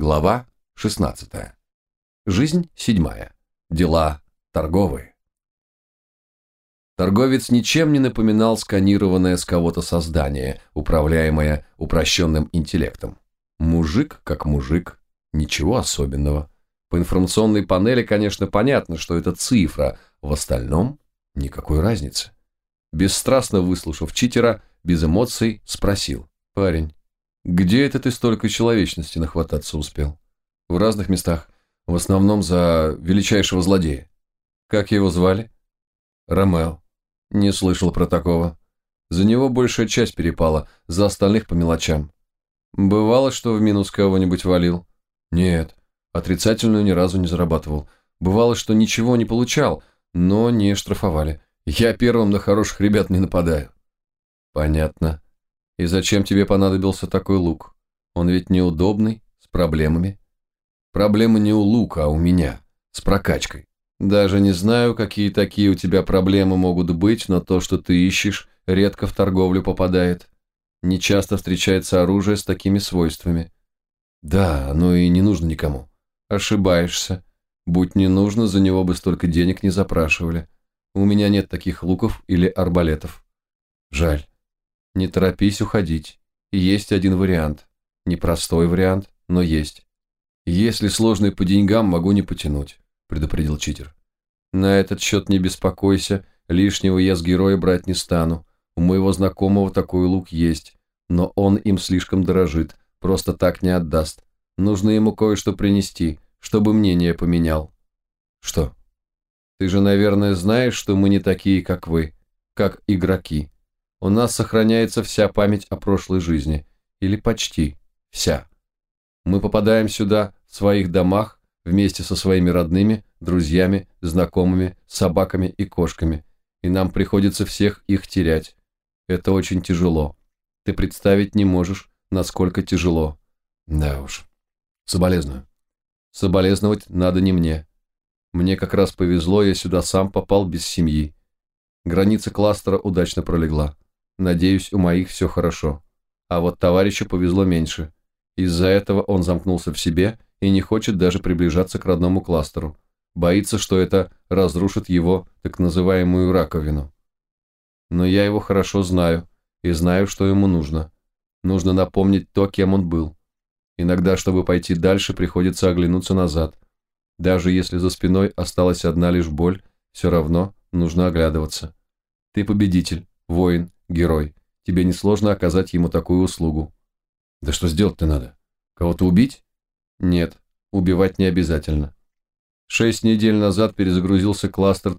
Глава 16. Жизнь 7. Дела торговые. Торговец ничем не напоминал сканированное с кого-то создание, управляемое упрощенным интеллектом. Мужик как мужик, ничего особенного. По информационной панели, конечно, понятно, что это цифра, в остальном никакой разницы. Бесстрастно выслушав читера, без эмоций спросил: «Парень, где это ты столько человечности нахвататься успел?» «В разных местах, в основном за величайшего злодея». «Как его звали?» «Ромео». «Не слышал про такого. За него большая часть перепала, за остальных по мелочам». «Бывало, что в минус кого-нибудь валил?» «Нет, отрицательную ни разу не зарабатывал. Бывало, что ничего не получал, но не штрафовали. Я первым на хороших ребят не нападаю». «Понятно. И зачем тебе понадобился такой лук? Он ведь неудобный, с проблемами». «Проблемы не у лука, а у меня, с прокачкой. Даже не знаю, какие такие у тебя проблемы могут быть, но то, что ты ищешь, редко в торговлю попадает. Не часто встречается оружие с такими свойствами». «Да, оно и не нужно никому». «Ошибаешься. Будь не нужно, за него бы столько денег не запрашивали. У меня нет таких луков или арбалетов». «Жаль». «Не торопись уходить. Есть один вариант. Непростой вариант, но есть». «Если сложный по деньгам, могу не потянуть», – предупредил читер. «На этот счет не беспокойся, лишнего я с героя брать не стану. У моего знакомого такой лук есть, но он им слишком дорожит, просто так не отдаст. Нужно ему кое-что принести, чтобы мнение поменял». «Что?» «Ты же, наверное, знаешь, что мы не такие, как вы, как игроки. У нас сохраняется вся память о прошлой жизни, или почти вся. Мы попадаем сюда в своих домах вместе со своими родными, друзьями, знакомыми, собаками и кошками, и нам приходится всех их терять. Это очень тяжело. Ты представить не можешь, насколько тяжело». «Да уж. Соболезную». «Соболезновать надо не мне. Мне как раз повезло, я сюда сам попал без семьи. Граница кластера удачно пролегла. Надеюсь, у моих все хорошо. А вот товарищу повезло меньше. Из-за этого он замкнулся в себе и не хочет даже приближаться к родному кластеру. Боится, что это разрушит его так называемую раковину. Но я его хорошо знаю и знаю, что ему нужно. Нужно напомнить то, кем он был. Иногда, чтобы пойти дальше, приходится оглянуться назад. Даже если за спиной осталась одна лишь боль, все равно нужно оглядываться. Ты победитель, воин, герой. Тебе несложно оказать ему такую услугу». «Да что сделать-то надо? Кого-то убить?» «Нет, убивать не обязательно. 6 недель назад перезагрузился кластер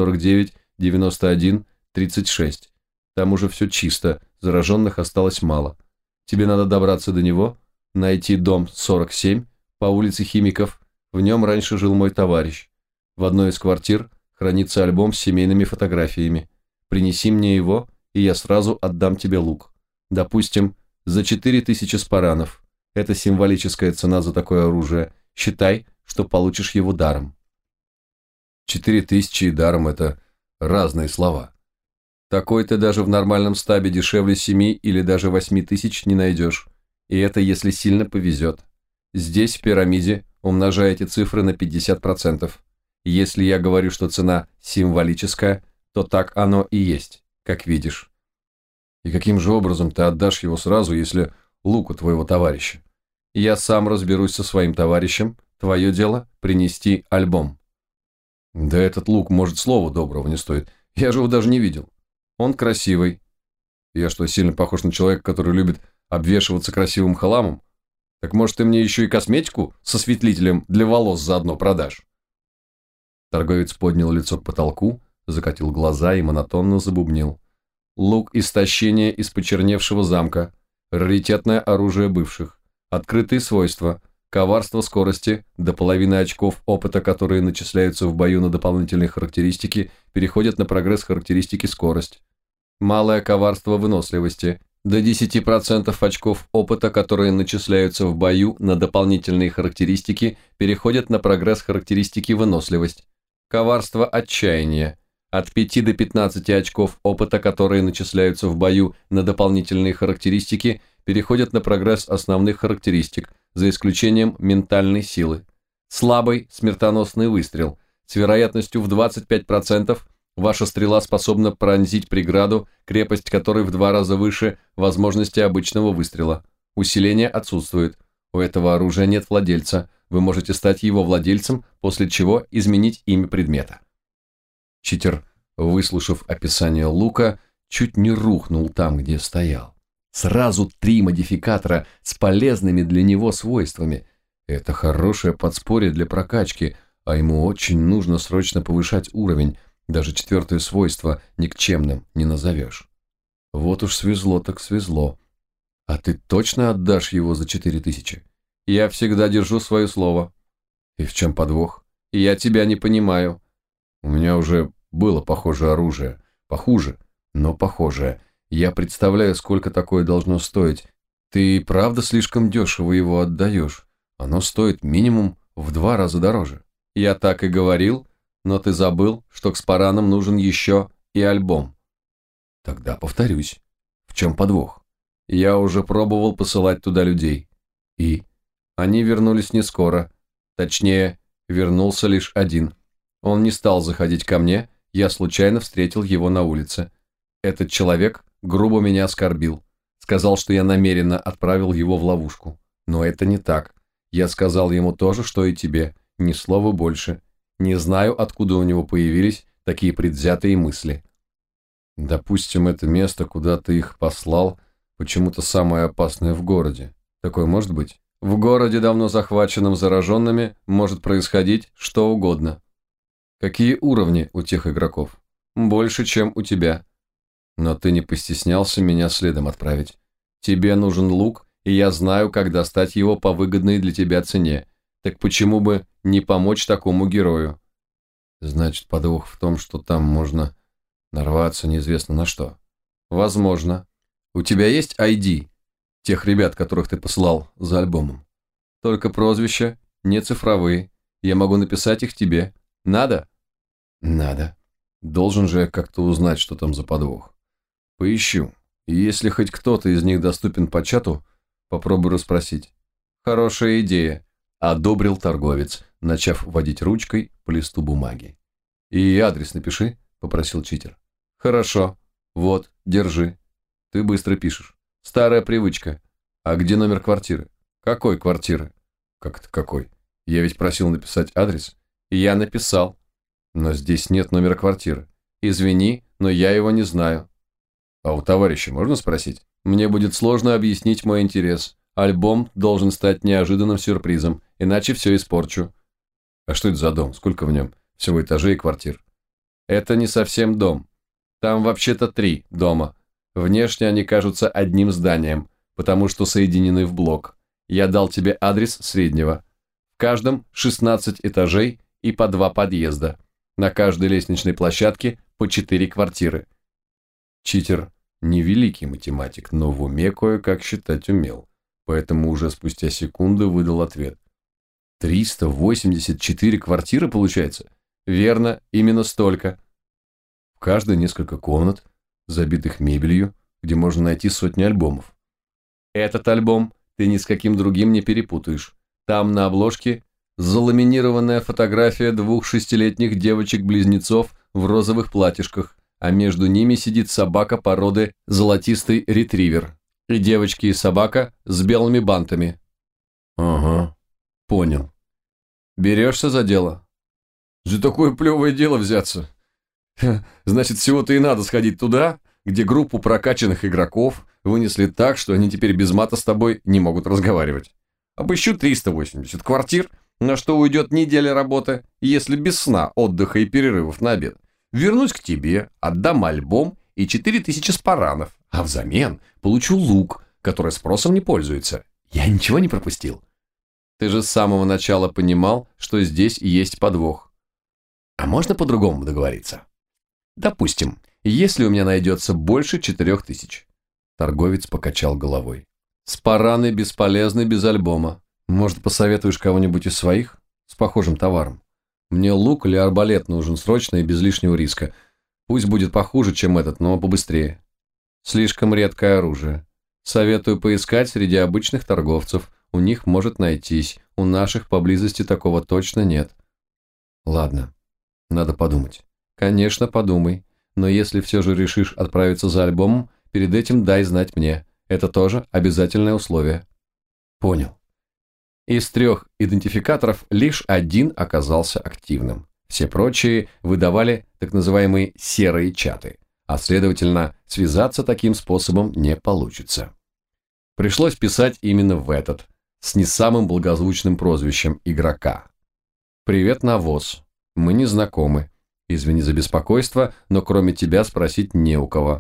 349-91-36. Там уже все чисто, зараженных осталось мало. Тебе надо добраться до него, найти дом 47 по улице Химиков. В нем раньше жил мой товарищ. В одной из квартир хранится альбом с семейными фотографиями. Принеси мне его, и я сразу отдам тебе лук. Допустим, за 4000 спаранов. Это символическая цена за такое оружие. Считай, что получишь его даром». 4000 и даром – это разные слова. Такой ты даже в нормальном стабе дешевле 7 или даже 8000 не найдешь. И это если сильно повезет. Здесь, в пирамиде, умножаете цифры на 50%. Если я говорю, что цена символическая, то так оно и есть, как видишь. «И каким же образом ты отдашь его сразу, если лук у твоего товарища?» «Я сам разберусь со своим товарищем. Твое дело – принести альбом». «Да этот лук, может, слова доброго не стоит. Я же его даже не видел. Он красивый». «Я что, сильно похож на человека, который любит обвешиваться красивым халамом? Так может, ты мне еще и косметику с осветлителем для волос заодно продашь?» Торговец поднял лицо к потолку, закатил глаза и монотонно забубнил. «Лук истощения из почерневшего замка. Раритетное оружие бывших. Открытые свойства. Коварство скорости, до половины очков опыта, которые начисляются в бою на дополнительные характеристики, переходят на прогресс характеристики скорость. Малое коварство выносливости. До 10% очков опыта, которые начисляются в бою на дополнительные характеристики, переходят на прогресс характеристики выносливость. Коварство отчаяния. От 5 до 15 очков опыта, которые начисляются в бою на дополнительные характеристики, переходят на прогресс основных характеристик, за исключением ментальной силы. Слабый смертоносный выстрел. С вероятностью в 25% ваша стрела способна пронзить преграду, крепость которой в 2 раза выше возможности обычного выстрела. Усиление отсутствует. У этого оружия нет владельца. Вы можете стать его владельцем, после чего изменить имя предмета. Читер, выслушав описание лука, чуть не рухнул там, где стоял. Сразу 3 модификатора с полезными для него свойствами. Это хорошее подспорье для прокачки, а ему очень нужно срочно повышать уровень. Даже 4-е свойство никчемным не назовешь. Вот уж свезло так свезло. А ты точно отдашь его за 4000? Я всегда держу свое слово. И в чем подвох? Я тебя не понимаю. У меня уже было похожее оружие. Похуже, но похожее. Я представляю, сколько такое должно стоить. Ты правда слишком дешево его отдаешь? Оно стоит минимум в 2 раза дороже. Я так и говорил, но ты забыл, что к спаранам нужен еще и альбом. Тогда повторюсь. В чем подвох? Я уже пробовал посылать туда людей. И они вернулись не скоро. Точнее, вернулся лишь один. Он не стал заходить ко мне, я случайно встретил его на улице. Этот человек грубо меня оскорбил. Сказал, что я намеренно отправил его в ловушку. Но это не так. Я сказал ему то же, что и тебе. Ни слова больше. Не знаю, откуда у него появились такие предвзятые мысли. Допустим, это место, куда ты их послал, почему-то самое опасное в городе. Такое может быть? В городе, давно захваченном зараженными, может происходить что угодно. Какие уровни у тех игроков? Больше, чем у тебя. Но ты не постеснялся меня следом отправить. Тебе нужен лук, и я знаю, как достать его по выгодной для тебя цене. Так почему бы не помочь такому герою? Значит, подвох в том, что там можно нарваться неизвестно на что. Возможно. У тебя есть ID тех ребят, которых ты послал за альбомом? Только прозвища, не цифровые. Я могу написать их тебе. Надо? Надо. Должен же я как-то узнать, что там за подвох. Поищу. И если хоть кто-то из них доступен по чату, попробую расспросить. Хорошая идея. Одобрил торговец, начав водить ручкой по листу бумаги. И адрес напиши, попросил читер. Хорошо. Вот, держи. Ты быстро пишешь. Старая привычка. А где номер квартиры? Какой квартиры? Как это какой? Я ведь просил написать адрес. Я написал. Но здесь нет номера квартиры. Извини, но я его не знаю. А у товарища можно спросить? Мне будет сложно объяснить мой интерес. Альбом должен стать неожиданным сюрпризом, иначе все испорчу. А что это за дом? Сколько в нем? Всего этажей и квартир. Это не совсем дом. Там вообще-то 3 дома. Внешне они кажутся одним зданием, потому что соединены в блок. Я дал тебе адрес среднего. В каждом 16 этажей и по 2 подъезда. На каждой лестничной площадке по 4 квартиры. Читер не великий математик, но в уме кое-как считать умел. Поэтому уже спустя секунды выдал ответ. 384 квартиры, получается? Верно, именно столько. В каждой несколько комнат, забитых мебелью, где можно найти сотни альбомов. Этот альбом ты ни с каким другим не перепутаешь. Там на обложке заламинированная фотография 2 6-летних девочек-близнецов в розовых платьишках, а между ними сидит собака породы золотистый ретривер. И девочки и собака с белыми бантами. Ага, понял. Берешься за дело? За такое плевое дело взяться. Значит, всего-то и надо сходить туда, где группу прокачанных игроков вынесли так, что они теперь без мата с тобой не могут разговаривать. Обыщу 380 квартир, на что уйдет неделя работы, если без сна, отдыха и перерывов на обед. Вернусь к тебе, отдам альбом и 4000 спаранов, а взамен получу лук, который спросом не пользуется. Я ничего не пропустил. Ты же с самого начала понимал, что здесь есть подвох. А можно по-другому договориться? Допустим, если у меня найдется больше 4000. Торговец покачал головой. Спараны бесполезны без альбома. Может, посоветуешь кого-нибудь из своих с похожим товаром? Мне лук или арбалет нужен срочно и без лишнего риска. Пусть будет похуже, чем этот, но побыстрее. Слишком редкое оружие. Советую поискать среди обычных торговцев. У них может найтись. У наших поблизости такого точно нет. Ладно, надо подумать. Конечно, подумай. Но если все же решишь отправиться за альбомом, перед этим дай знать мне. Это тоже обязательное условие. Понял. Из 3 идентификаторов лишь один оказался активным. Все прочие выдавали так называемые серые чаты, а следовательно, связаться таким способом не получится. Пришлось писать именно в этот, с не самым благозвучным прозвищем игрока. «Привет, навоз. Мы не знакомы. Извини за беспокойство, но кроме тебя спросить не у кого.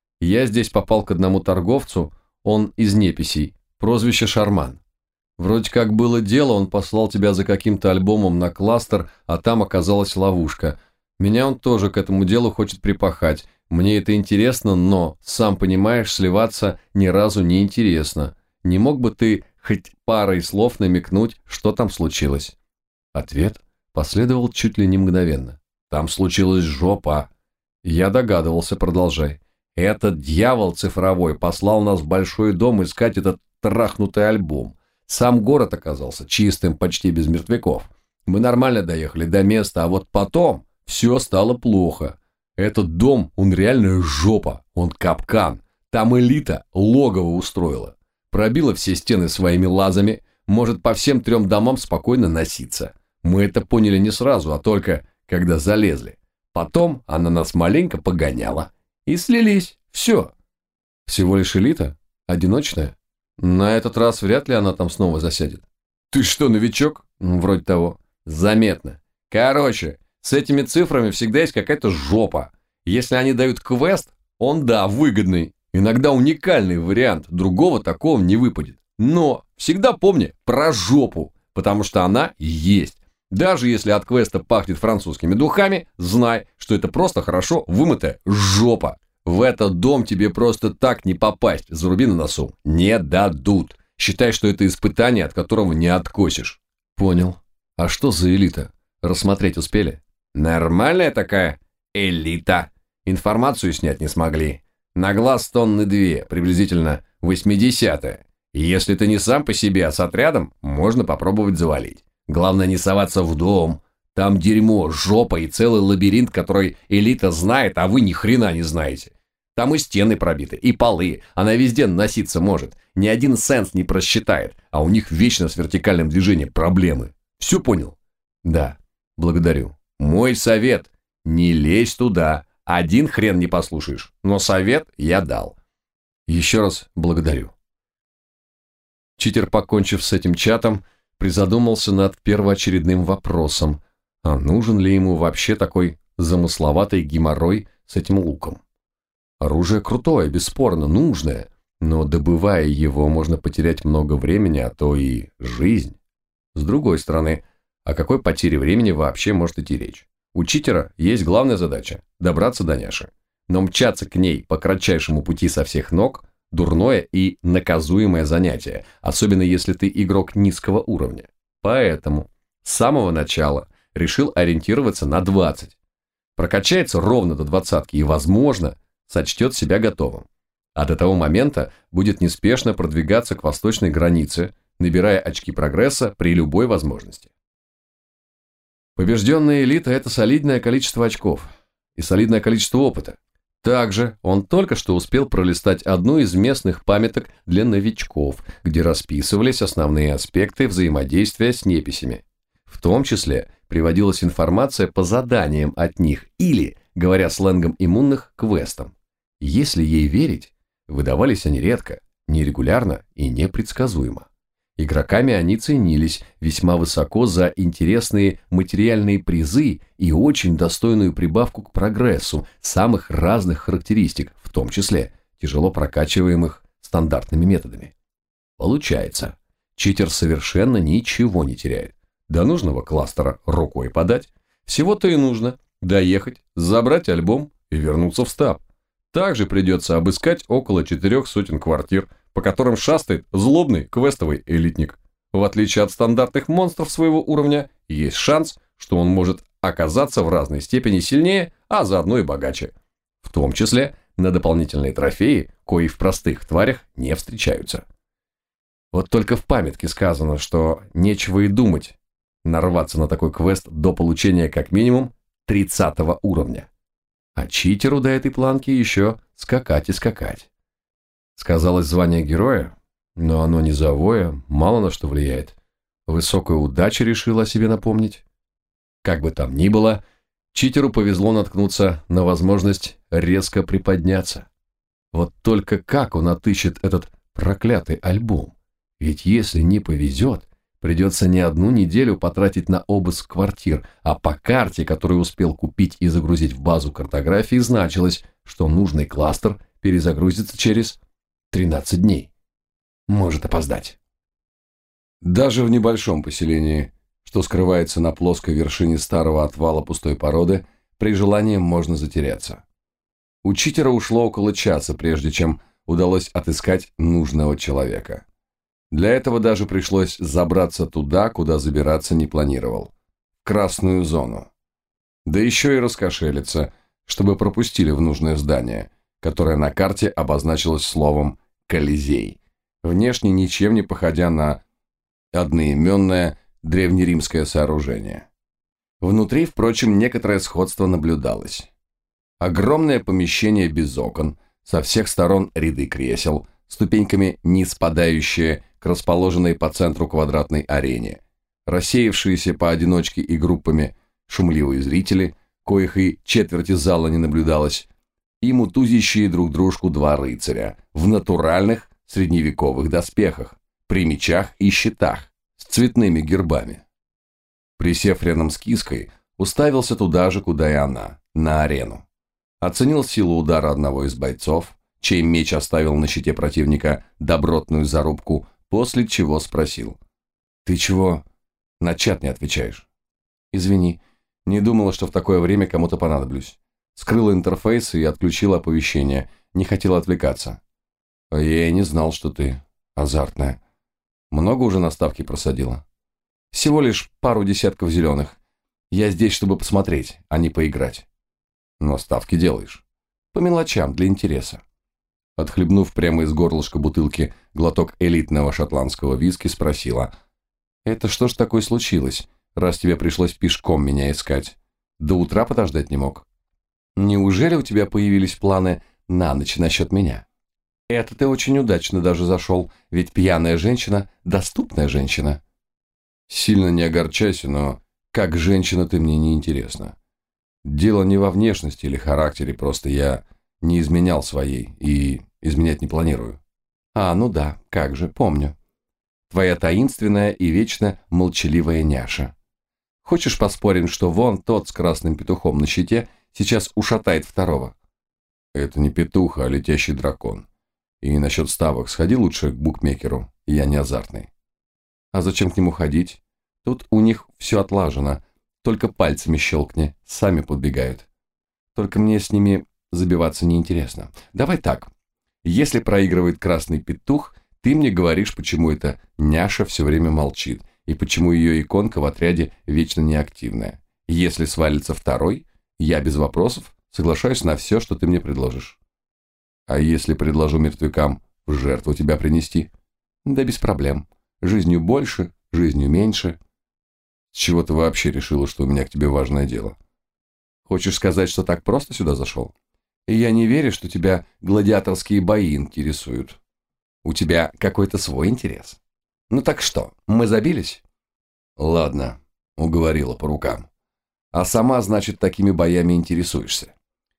Я здесь попал к одному торговцу, он из неписей, прозвище Шарман. Вроде как было дело, он послал тебя за каким-то альбомом на кластер, а там оказалась ловушка. Меня он тоже к этому делу хочет припахать. Мне это интересно, но, сам понимаешь, сливаться ни разу не интересно. Не мог бы ты хоть парой слов намекнуть, что там случилось?» Ответ последовал чуть ли не мгновенно. «Там случилась жопа». Я догадывался, продолжай. «Этот дьявол цифровой послал нас в большой дом искать этот трахнутый альбом. Сам город оказался чистым, почти без мертвяков. Мы нормально доехали до места, а вот потом все стало плохо. Этот дом, он реально жопа, он капкан. Там элита логово устроила. Пробила все стены своими лазами, может по всем 3 домам спокойно носиться. Мы это поняли не сразу, а только когда залезли. Потом она нас маленько погоняла. И слились. Все. Всего лишь элита? Одиночная? На этот раз вряд ли она там снова засядет. Ты что, новичок? Вроде того. Заметно. Короче, с этими цифрами всегда есть какая-то жопа. Если они дают квест, он, да, выгодный. Иногда уникальный вариант. Другого такого не выпадет. Но всегда помни про жопу, потому что она есть. Даже если от квеста пахнет французскими духами, знай, что это просто хорошо вымытая жопа. В этот дом тебе просто так не попасть, заруби на носу. Не дадут. Считай, что это испытание, от которого не откосишь. Понял. А что за элита? Рассмотреть успели? Нормальная такая элита. Информацию снять не смогли. На глаз 2 тонны, приблизительно 80-е. Если ты не сам по себе, а с отрядом, можно попробовать завалить. Главное не соваться в дом. Там дерьмо, жопа и целый лабиринт, который элита знает, а вы ни хрена не знаете. Там и стены пробиты, и полы, она везде носиться может. Ни один сенс не просчитает, а у них вечно с вертикальным движением проблемы. Все понял? Да, благодарю. Мой совет – не лезь туда, один хрен не послушаешь, но совет я дал. Еще раз благодарю. Читер, покончив с этим чатом, призадумался над первоочередным вопросом, а нужен ли ему вообще такой замысловатый геморрой с этим луком. Оружие крутое, бесспорно, нужное, но добывая его, можно потерять много времени, а то и жизнь. С другой стороны, о какой потере времени вообще может идти речь? У читера есть главная задача – добраться до няши. Но мчаться к ней по кратчайшему пути со всех ног – дурное и наказуемое занятие, особенно если ты игрок низкого уровня. Поэтому с самого начала решил ориентироваться на 20. Прокачается ровно до 20 и, возможно, сочтет себя готовым. А до того момента будет неспешно продвигаться к восточной границе, набирая очки прогресса при любой возможности. Побежденная элита – это солидное количество очков и солидное количество опыта. Также он только что успел пролистать одну из местных памяток для новичков, где расписывались основные аспекты взаимодействия с неписями. В том числе приводилась информация по заданиям от них или, говоря сленгом иммунных, квестам. Если ей верить, выдавались они редко, нерегулярно и непредсказуемо. Игроками они ценились весьма высоко за интересные материальные призы и очень достойную прибавку к прогрессу самых разных характеристик, в том числе тяжело прокачиваемых стандартными методами. Получается, читер совершенно ничего не теряет. До нужного кластера рукой подать. Всего-то и нужно доехать, забрать альбом и вернуться в стаб. Также придется обыскать около 400 квартир, по которым шастает злобный квестовый элитник. В отличие от стандартных монстров своего уровня, есть шанс, что он может оказаться в разной степени сильнее, а заодно и богаче. В том числе на дополнительные трофеи, кои в простых тварях не встречаются. Вот только в памятке сказано, что нечего и думать нарваться на такой квест до получения как минимум 30 уровня. А читеру до этой планки еще скакать и скакать. Сказалось звание героя, но оно низовое, мало на что влияет. Высокая удача решила о себе напомнить. Как бы там ни было, читеру повезло наткнуться на возможность резко приподняться. Вот только как он отыщет этот проклятый альбом? Ведь если не повезет, придется не одну неделю потратить на обыск квартир, а по карте, которую успел купить и загрузить в базу картографии, значилось, что нужный кластер перезагрузится через 13 дней. Может опоздать. Даже в небольшом поселении, что скрывается на плоской вершине старого отвала пустой породы, при желании можно затеряться. У читера ушло около часа, прежде чем удалось отыскать нужного человека. Для этого даже пришлось забраться туда, куда забираться не планировал. В красную зону. Да еще и раскошелиться, чтобы пропустили в нужное здание, которое на карте обозначилось словом «Колизей», внешне ничем не походя на одноименное древнеримское сооружение. Внутри, впрочем, некоторое сходство наблюдалось. Огромное помещение без окон, со всех сторон ряды кресел, ступеньками не спадающие к расположенной по центру квадратной арене, рассеявшиеся поодиночке и группами шумливые зрители, коих и четверти зала не наблюдалось, и мутузящие друг дружку два рыцаря в натуральных средневековых доспехах, при мечах и щитах с цветными гербами. Присев рядом с киской, уставился туда же, куда и она, на арену. Оценил силу удара одного из бойцов, чей меч оставил на щите противника добротную зарубку, после чего спросил: «Ты чего на чат не отвечаешь?» «Извини, не думала, что в такое время кому-то понадоблюсь. Скрыла интерфейс и отключила оповещение, не хотела отвлекаться». «А я и не знал, что ты азартная. Много уже на ставки просадила?» «Всего лишь пару десятков зеленых. Я здесь, чтобы посмотреть, а не поиграть». «Но ставки делаешь?» «По мелочам, для интереса». Отхлебнув прямо из горлышка бутылки глоток элитного шотландского виски, спросила: «Это что ж такое случилось, раз тебе пришлось пешком меня искать? До утра подождать не мог? Неужели у тебя появились планы на ночь насчет меня? Это ты очень удачно даже зашел, ведь пьяная женщина – доступная женщина». «Сильно не огорчайся, но как женщина ты мне не интересна. Дело не во внешности или характере, просто я не изменял своей и изменять не планирую». «А, ну да, как же, помню. Твоя таинственная и вечно молчаливая няша. Хочешь поспорим, что вон тот с красным петухом на щите сейчас ушатает второго?» «Это не петух, а летящий дракон. И насчет ставок сходи лучше к букмекеру, я не азартный». «А зачем к нему ходить? Тут у них все отлажено, только пальцами щелкни, сами подбегают. Только мне с ними забиваться неинтересно. Давай так, если проигрывает красный петух, ты мне говоришь, почему эта няша все время молчит, и почему ее иконка в отряде вечно неактивная. Если свалится второй, я без вопросов соглашаюсь на все, что ты мне предложишь». «А если предложу мертвякам в жертву тебя принести?» «Да без проблем. Жизнью больше, жизнью меньше». «С чего ты вообще решила, что у меня к тебе важное дело?» «Хочешь сказать, что так просто сюда зашел? И я не верю, что тебя гладиаторские бои интересуют. У тебя какой-то свой интерес. Ну так что, мы забились?» «Ладно», — уговорила по рукам. «А сама, значит, такими боями интересуешься?»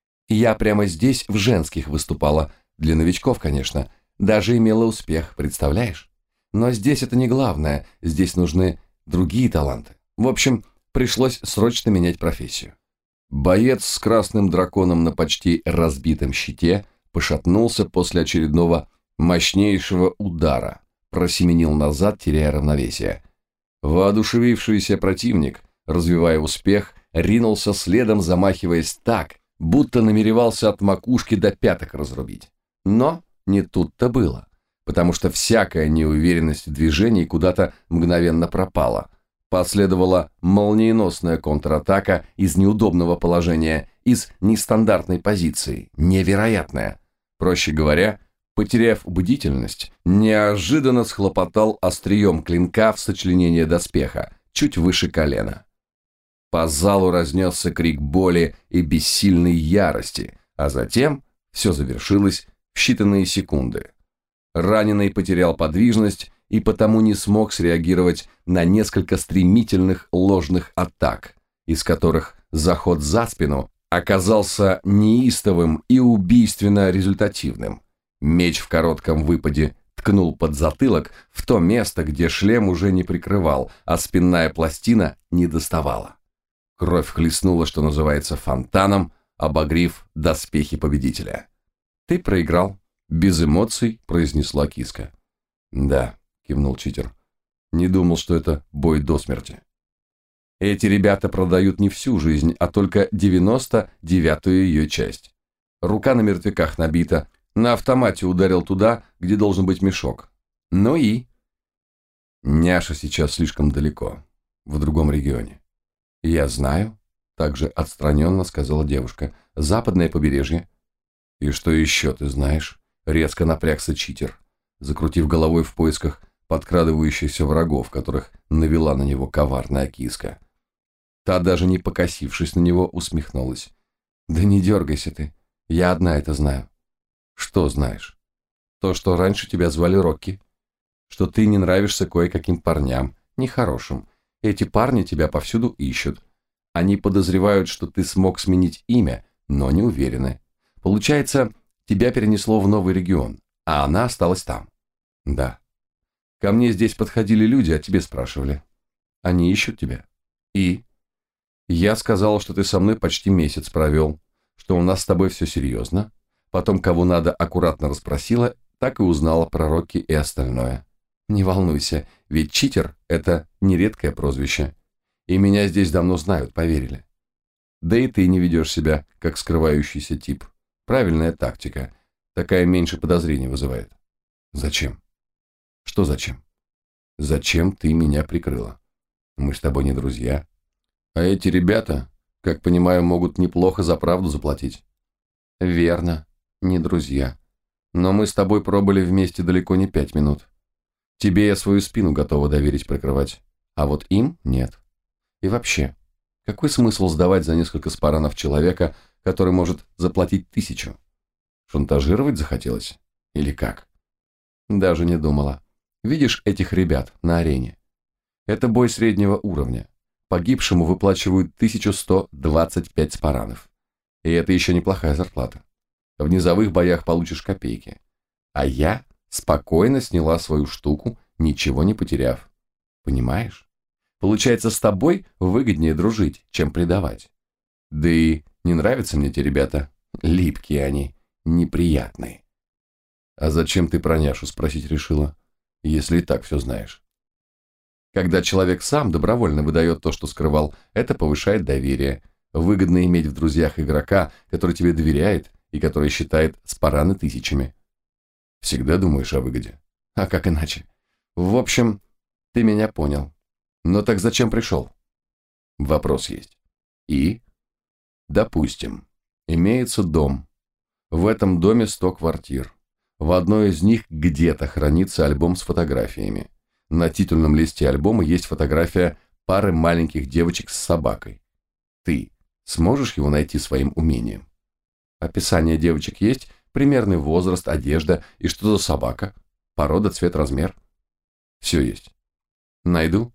«Я прямо здесь в женских выступала. Для новичков, конечно. Даже имела успех, представляешь? Но здесь это не главное. Здесь нужны другие таланты. В общем, пришлось срочно менять профессию». Боец с красным драконом на почти разбитом щите пошатнулся после очередного мощнейшего удара, просеменил назад, теряя равновесие. Воодушевившийся противник, развивая успех, ринулся следом, замахиваясь так, будто намеревался от макушки до пяток разрубить. Но не тут-то было, потому что всякая неуверенность в движении куда-то мгновенно пропала. Последовала молниеносная контратака из неудобного положения, из нестандартной позиции, невероятная. Проще говоря, потеряв бдительность, неожиданно схлопотал острием клинка в сочленение доспеха, чуть выше колена. По залу разнесся крик боли и бессильной ярости, а затем все завершилось в считанные секунды. Раненый потерял подвижность и потому не смог среагировать на несколько стремительных ложных атак, из которых заход за спину оказался неистовым и убийственно результативным. Меч в коротком выпаде ткнул под затылок в то место, где шлем уже не прикрывал, а спинная пластина не доставала. Кровь хлестнула, что называется, фонтаном, обогрев доспехи победителя. «Ты проиграл», — без эмоций произнесла киска. «Да», — кивнул читер. «Не думал, что это бой до смерти. Эти ребята продают не всю жизнь, а только 99-ю ее часть. Рука на мертвяках набита, на автомате ударил туда, где должен быть мешок. Ну и...» «Няша сейчас слишком далеко, в другом регионе». «Я знаю», — также отстраненно сказала девушка. «Западное побережье». «И что еще ты знаешь?» — резко напрягся читер, закрутив головой в поисках подкрадывающихся врагов, которых навела на него коварная киска. Та, даже не покосившись на него, усмехнулась. «Да не дергайся ты, я одна это знаю». «Что знаешь?» «То, что раньше тебя звали Рокки, что ты не нравишься кое-каким парням, нехорошим. Эти парни тебя повсюду ищут. Они подозревают, что ты смог сменить имя, но не уверены. Получается, тебя перенесло в новый регион, а она осталась там». «Да. Ко мне здесь подходили люди, а тебе спрашивали. Они ищут тебя. И? Я сказал, что ты со мной почти месяц провел, что у нас с тобой все серьезно. Потом, кого надо, аккуратно расспросила, так и узнала про Рокки и остальное. Не волнуйся, ведь читер – это нередкое прозвище. И меня здесь давно знают, поверили. Да и ты не ведешь себя, как скрывающийся тип. Правильная тактика. Такая меньше подозрений вызывает. Зачем? Что зачем? Зачем ты меня прикрыла? Мы с тобой не друзья. А эти ребята, как понимаю, могут неплохо за правду заплатить. Верно, не друзья. Но мы с тобой пробыли вместе далеко не 5 минут. Тебе я свою спину готова доверить прикрывать, а вот им нет. И вообще, какой смысл сдавать за несколько спаранов человека, который может заплатить 1000? Шантажировать захотелось? Или как? Даже не думала. Видишь этих ребят на арене? Это бой среднего уровня. Погибшему выплачивают 1125 спаранов. И это еще неплохая зарплата. В низовых боях получишь копейки. А я спокойно сняла свою штуку, ничего не потеряв. Понимаешь? Получается, с тобой выгоднее дружить, чем предавать. Да и не нравятся мне те ребята. Липкие они, неприятные. А зачем ты про Няшу спросить решила, если и так все знаешь? Когда человек сам добровольно выдает то, что скрывал, это повышает доверие. Выгодно иметь в друзьях игрока, который тебе доверяет и который считает спараны 1000. Всегда думаешь о выгоде. А как иначе? В общем, ты меня понял. Но так зачем пришел? Вопрос есть. И? Допустим, имеется дом. В этом доме 100 квартир. В одной из них где-то хранится альбом с фотографиями. На титульном листе альбома есть фотография пары маленьких девочек с собакой. Ты сможешь его найти своим умением? Описание девочек есть, примерный возраст, одежда и что за собака, порода, цвет, размер. Все есть. Найду?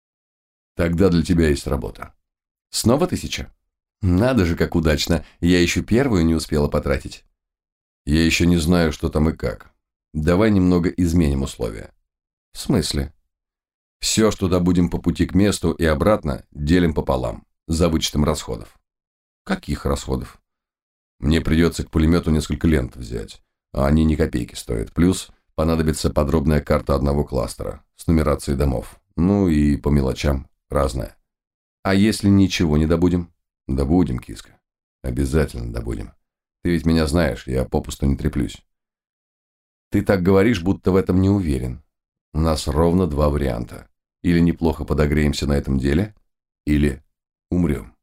Тогда для тебя есть работа. Снова 1000? Надо же, как удачно. Я еще первую не успела потратить. Я еще не знаю, что там и как. Давай немного изменим условия. В смысле? Все, что добудем по пути к месту и обратно, делим пополам, за вычетом расходов. Каких расходов? Мне придется к пулемету несколько лент взять, а они ни копейки стоят. Плюс понадобится подробная карта одного кластера с нумерацией домов. Ну и по мелочам разное. А если ничего не добудем? Добудем, киска. Обязательно добудем. Ты ведь меня знаешь, я попусту не треплюсь. Ты так говоришь, будто в этом не уверен. У нас ровно 2 варианта. Или неплохо подогреемся на этом деле, или умрем.